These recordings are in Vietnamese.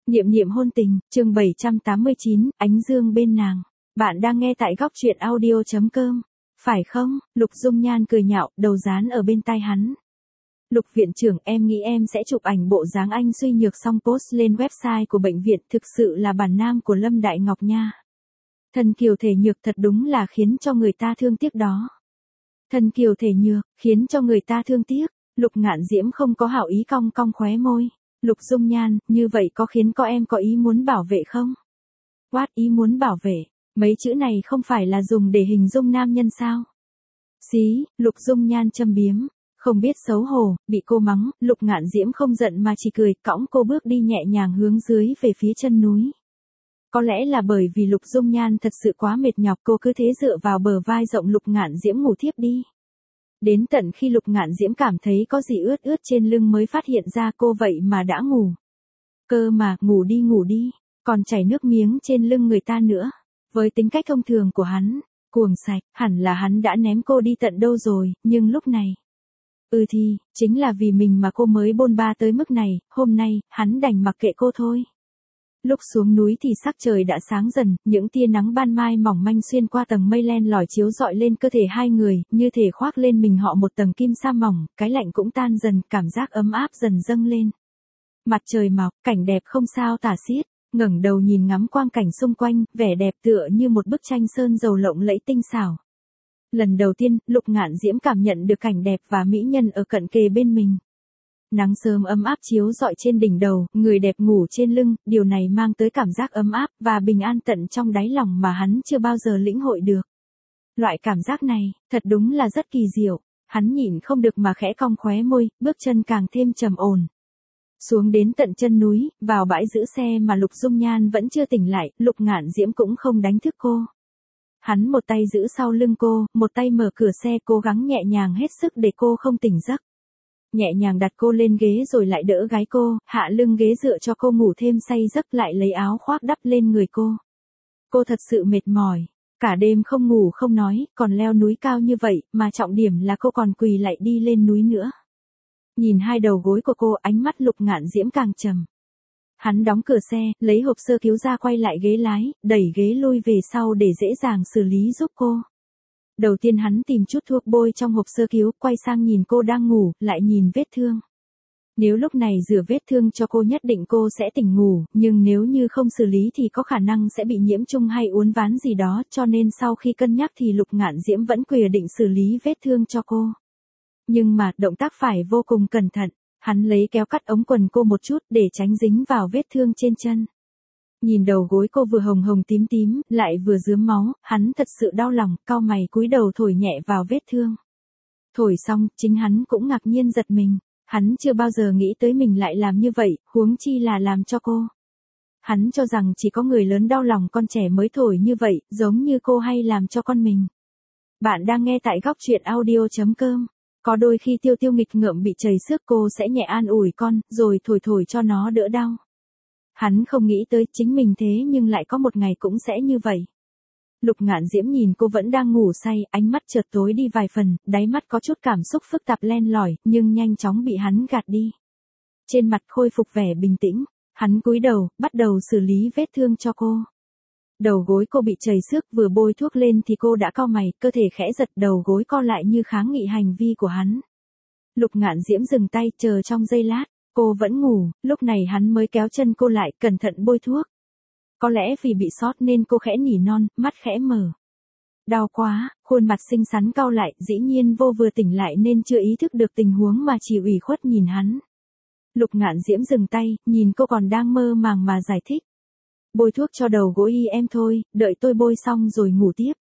Niệm niệm hôn tình, chương 789, ánh dương bên nàng. Bạn đang nghe tại góc truyện audio.com. Phải không? Lục Dung Nhan cười nhạo, đầu dán ở bên tai hắn. Lục viện trưởng, em nghĩ em sẽ chụp ảnh bộ dáng anh suy nhược xong post lên website của bệnh viện, thực sự là bản nam của Lâm Đại Ngọc nha. Thân kiều thể nhược thật đúng là khiến cho người ta thương tiếc đó. Thân kiều thể nhược, khiến cho người ta thương tiếc. Lục Ngạn Diễm không có hảo ý, cong cong khóe môi. Lục Dung Nhan, như vậy có khiến em có ý muốn bảo vệ không? What, ý muốn bảo vệ? Mấy chữ này không phải là dùng để hình dung nam nhân sao? Xí, Lục Dung Nhan châm biếm. Không biết xấu hổ, bị cô mắng, Lục Ngạn Diễm không giận mà chỉ cười, cõng cô bước đi nhẹ nhàng hướng dưới về phía chân núi. Có lẽ là bởi vì Lục Dung Nhan thật sự quá mệt nhọc, cô cứ thế dựa vào bờ vai rộng Lục Ngạn Diễm ngủ thiếp đi. Đến tận khi Lục Ngạn Diễm cảm thấy có gì ướt ướt trên lưng mới phát hiện ra cô vậy mà đã ngủ. Cơ mà, ngủ đi, còn chảy nước miếng trên lưng người ta nữa. Với tính cách thông thường của hắn, cuồng sạch, hẳn là hắn đã ném cô đi tận đâu rồi, nhưng lúc này. Thì, chính là vì mình mà cô mới bôn ba tới mức này, hôm nay, hắn đành mặc kệ cô thôi. Lúc xuống núi thì sắc trời đã sáng dần, những tia nắng ban mai mỏng manh xuyên qua tầng mây len lỏi chiếu rọi lên cơ thể hai người, như thể khoác lên mình họ một tầng kim sa mỏng, cái lạnh cũng tan dần, cảm giác ấm áp dần dâng lên. Mặt trời mọc, cảnh đẹp không sao tả xiết, ngẩng đầu nhìn ngắm quang cảnh xung quanh, vẻ đẹp tựa như một bức tranh sơn dầu lộng lẫy tinh xảo. Lần đầu tiên, Lục Ngạn Diễm cảm nhận được cảnh đẹp và mỹ nhân ở cận kề bên mình. Nắng sớm ấm áp chiếu rọi trên đỉnh đầu, người đẹp ngủ trên lưng, điều này mang tới cảm giác ấm áp và bình an tận trong đáy lòng mà hắn chưa bao giờ lĩnh hội được. Loại cảm giác này, thật đúng là rất kỳ diệu, hắn nhịn không được mà khẽ cong khóe môi, bước chân càng thêm trầm ổn. Xuống đến tận chân núi, vào bãi giữ xe mà Lục Dung Nhan vẫn chưa tỉnh lại, Lục Ngạn Diễm cũng không đánh thức cô. Hắn một tay giữ sau lưng cô, một tay mở cửa xe, cố gắng nhẹ nhàng hết sức để cô không tỉnh giấc. Nhẹ nhàng đặt cô lên ghế rồi lại đỡ gái cô, hạ lưng ghế dựa cho cô ngủ thêm say giấc, lại lấy áo khoác đắp lên người cô. Cô thật sự mệt mỏi, cả đêm không ngủ không nói, còn leo núi cao như vậy, mà trọng điểm là cô còn quỳ lại đi lên núi nữa. Nhìn hai đầu gối của cô, ánh mắt Lục Ngạn Diễm càng trầm. Hắn đóng cửa xe, lấy hộp sơ cứu ra quay lại ghế lái, đẩy ghế lui về sau để dễ dàng xử lý giúp cô. Đầu tiên hắn tìm chút thuốc bôi trong hộp sơ cứu, quay sang nhìn cô đang ngủ, lại nhìn vết thương. Nếu lúc này rửa vết thương cho cô nhất định cô sẽ tỉnh ngủ, nhưng nếu như không xử lý thì có khả năng sẽ bị nhiễm trùng hay uốn ván gì đó, cho nên sau khi cân nhắc thì Lục Ngạn Diễm vẫn quyết định xử lý vết thương cho cô. Nhưng mà, động tác phải vô cùng cẩn thận, hắn lấy kéo cắt ống quần cô một chút để tránh dính vào vết thương trên chân. Nhìn đầu gối cô vừa hồng hồng tím tím, lại vừa rướm máu, hắn thật sự đau lòng, cau mày cúi đầu thổi nhẹ vào vết thương. Thổi xong, chính hắn cũng ngạc nhiên giật mình, hắn chưa bao giờ nghĩ tới mình lại làm như vậy, huống chi là làm cho cô. Hắn cho rằng chỉ có người lớn đau lòng con trẻ mới thổi như vậy, giống như cô hay làm cho con mình. Bạn đang nghe tại góc truyện audio.com. Có đôi khi Tiêu Tiêu nghịch ngợm bị chảy xước, cô sẽ nhẹ an ủi con, rồi thổi thổi cho nó đỡ đau. Hắn không nghĩ tới chính mình thế nhưng lại có một ngày cũng sẽ như vậy. Lục Ngạn Diễm nhìn cô vẫn đang ngủ say, ánh mắt chợt tối đi vài phần, đáy mắt có chút cảm xúc phức tạp len lỏi, nhưng nhanh chóng bị hắn gạt đi. Trên mặt khôi phục vẻ bình tĩnh, hắn cúi đầu, bắt đầu xử lý vết thương cho cô. Đầu gối cô bị chảy xước, vừa bôi thuốc lên thì cô đã cau mày, cơ thể khẽ giật, đầu gối co lại như kháng nghị hành vi của hắn. Lục Ngạn Diễm dừng tay, chờ trong giây lát, cô vẫn ngủ, lúc này hắn mới kéo chân cô lại, cẩn thận bôi thuốc. Có lẽ vì bị sót nên cô khẽ nỉ non, mắt khẽ mở. Đau quá, khuôn mặt xinh xắn cau lại, dĩ nhiên vô vừa tỉnh lại nên chưa ý thức được tình huống mà chỉ ủy khuất nhìn hắn. Lục Ngạn Diễm dừng tay, nhìn cô còn đang mơ màng mà giải thích. Bôi thuốc cho đầu gối em thôi, đợi tôi bôi xong rồi ngủ tiếp.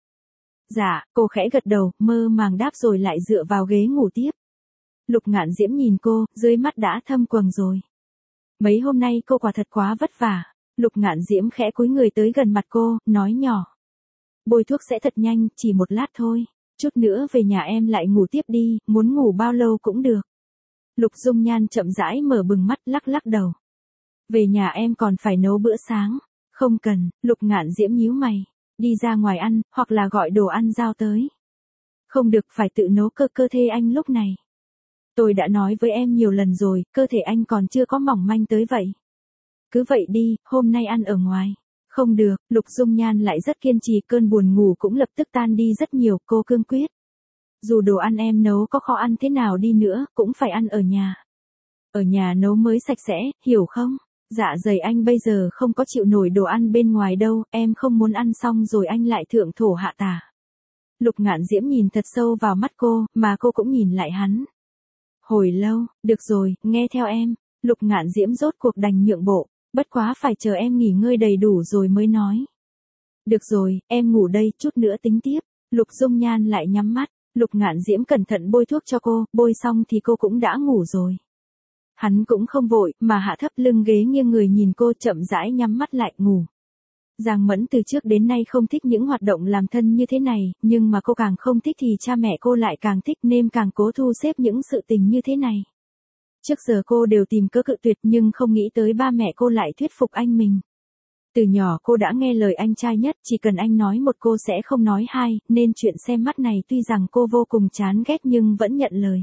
Dạ, cô khẽ gật đầu, mơ màng đáp rồi lại dựa vào ghế ngủ tiếp. Lục Ngạn Diễm nhìn cô, dưới mắt đã thâm quầng rồi. Mấy hôm nay cô quả thật quá vất vả. Lục Ngạn Diễm khẽ cúi người tới gần mặt cô, nói nhỏ. Bôi thuốc sẽ thật nhanh, chỉ một lát thôi. Chút nữa về nhà em lại ngủ tiếp đi, muốn ngủ bao lâu cũng được. Lục Dung Nhan chậm rãi mở bừng mắt, lắc lắc đầu. Về nhà em còn phải nấu bữa sáng. Không cần, Lục Ngạn Diễm nhíu mày. Đi ra ngoài ăn, hoặc là gọi đồ ăn giao tới. Không được, phải tự nấu, cơ thể anh lúc này. Tôi đã nói với em nhiều lần rồi, cơ thể anh còn chưa có mỏng manh tới vậy. cứ vậy đi, hôm nay ăn ở ngoài. Không được, Lục Dung Nhan lại rất kiên trì, cơn buồn ngủ cũng lập tức tan đi rất nhiều, cô cương quyết. Dù đồ ăn em nấu có khó ăn thế nào đi nữa, cũng phải ăn ở nhà. Ở nhà nấu mới sạch sẽ, hiểu không? Dạ dày anh bây giờ không có chịu nổi đồ ăn bên ngoài đâu, em không muốn ăn xong rồi anh lại thượng thổ hạ tả. Lục Ngạn Diễm nhìn thật sâu vào mắt cô, mà cô cũng nhìn lại hắn. Hồi lâu, được rồi, nghe theo em. Lục Ngạn Diễm rốt cuộc đành nhượng bộ, bất quá phải chờ em nghỉ ngơi đầy đủ rồi mới nói. Được rồi, em ngủ đây, chút nữa tính tiếp. Lục Dung Nhan lại nhắm mắt, Lục Ngạn Diễm cẩn thận bôi thuốc cho cô, bôi xong thì cô cũng đã ngủ rồi. Hắn cũng không vội, mà hạ thấp lưng ghế nghiêng người nhìn cô, chậm rãi nhắm mắt lại ngủ. Giang Mẫn từ trước đến nay không thích những hoạt động làm thân như thế này, nhưng mà cô càng không thích thì cha mẹ cô lại càng thích, nên càng cố thu xếp những sự tình như thế này. Trước giờ cô đều tìm cớ cự tuyệt, nhưng không nghĩ tới ba mẹ cô lại thuyết phục anh mình. Từ nhỏ cô đã nghe lời anh trai nhất, chỉ cần anh nói một cô sẽ không nói hai, nên chuyện xem mắt này tuy rằng cô vô cùng chán ghét nhưng vẫn nhận lời.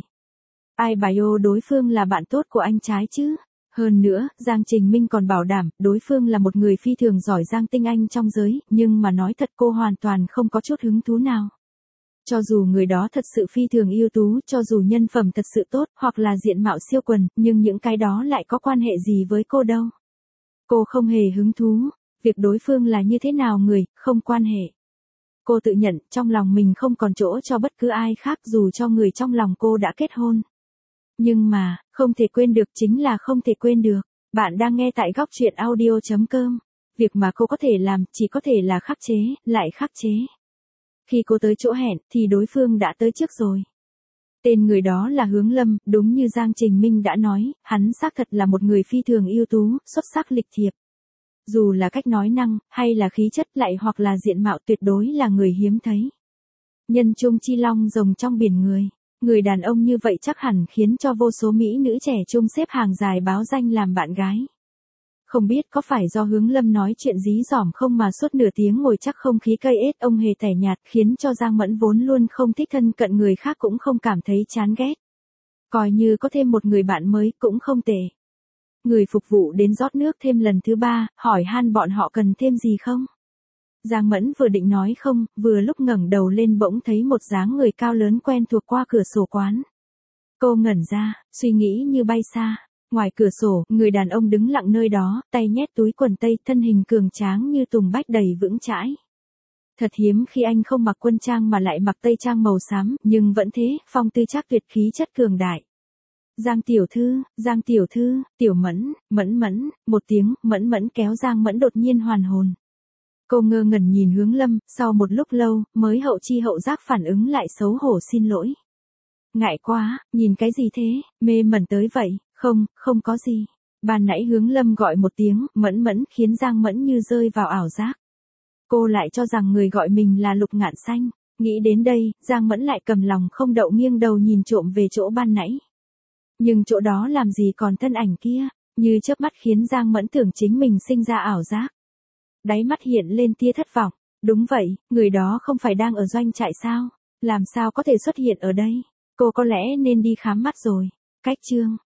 Ai bảo đối phương là bạn tốt của anh trai chứ? Hơn nữa, Giang Trình Minh còn bảo đảm, đối phương là một người phi thường giỏi giang tinh anh trong giới, nhưng mà nói thật cô hoàn toàn không có chút hứng thú nào. Cho dù người đó thật sự phi thường ưu tú, cho dù nhân phẩm thật sự tốt, hoặc là diện mạo siêu quần, nhưng những cái đó lại có quan hệ gì với cô đâu. Cô không hề hứng thú, việc đối phương là như thế nào người, không quan hệ. Cô tự nhận, trong lòng mình không còn chỗ cho bất cứ ai khác dù cho người trong lòng cô đã kết hôn. Nhưng mà, không thể quên được chính là không thể quên được. Bạn đang nghe tại góc truyện audio.com. Việc mà cô có thể làm chỉ có thể là khắc chế, lại khắc chế. Khi cô tới chỗ hẹn thì đối phương đã tới trước rồi. Tên người đó là Hướng Lâm, đúng như Giang Trình Minh đã nói, hắn xác thật là một người phi thường ưu tú, xuất sắc lịch thiệp. Dù là cách nói năng, hay là khí chất lại hoặc là diện mạo tuyệt đối là người hiếm thấy. Nhân trung chi long rồng trong biển người. Người đàn ông như vậy chắc hẳn khiến cho vô số mỹ nữ trẻ trung xếp hàng dài báo danh làm bạn gái. Không biết có phải do Hướng Lâm nói chuyện dí dỏm không mà suốt nửa tiếng ngồi chắc không khí cây ết ông hề tẻ nhạt, khiến cho Giang Mẫn vốn luôn không thích thân cận người khác cũng không cảm thấy chán ghét. Coi như có thêm một người bạn mới cũng không tệ. Người phục vụ đến rót nước thêm lần thứ 3, hỏi han bọn họ cần thêm gì không? Giang Mẫn vừa định nói không, vừa lúc ngẩng đầu lên bỗng thấy một dáng người cao lớn quen thuộc qua cửa sổ quán. Cô ngẩn ra, suy nghĩ như bay xa. Ngoài cửa sổ, người đàn ông đứng lặng nơi đó, tay nhét túi quần tây, thân hình cường tráng như tùng bách đầy vững chãi. Thật hiếm khi anh không mặc quân trang mà lại mặc tây trang màu xám, nhưng vẫn thế, phong tư trác tuyệt, khí chất cường đại. Giang tiểu thư, Tiểu Mẫn, Mẫn, một tiếng, Mẫn kéo Giang Mẫn đột nhiên hoàn hồn. Cô ngơ ngẩn nhìn Hướng Lâm, sau một lúc lâu, mới hậu chi hậu giác phản ứng lại xấu hổ xin lỗi. Ngại quá, nhìn cái gì thế, mê mẩn tới vậy, không có gì. Ban nãy Hướng Lâm gọi một tiếng, Mẫn khiến Giang Mẫn như rơi vào ảo giác. Cô lại cho rằng người gọi mình là Lục Ngạn Xanh, nghĩ đến đây, Giang Mẫn lại cầm lòng không đậu nghiêng đầu nhìn trộm về chỗ ban nãy. Nhưng chỗ đó làm gì còn thân ảnh kia, như chớp mắt khiến Giang Mẫn tưởng chính mình sinh ra ảo giác. Đáy mắt hiện lên tia thất vọng, đúng vậy, người đó không phải đang ở doanh trại sao, làm sao có thể xuất hiện ở đây, cô có lẽ nên đi khám mắt rồi. Cách chương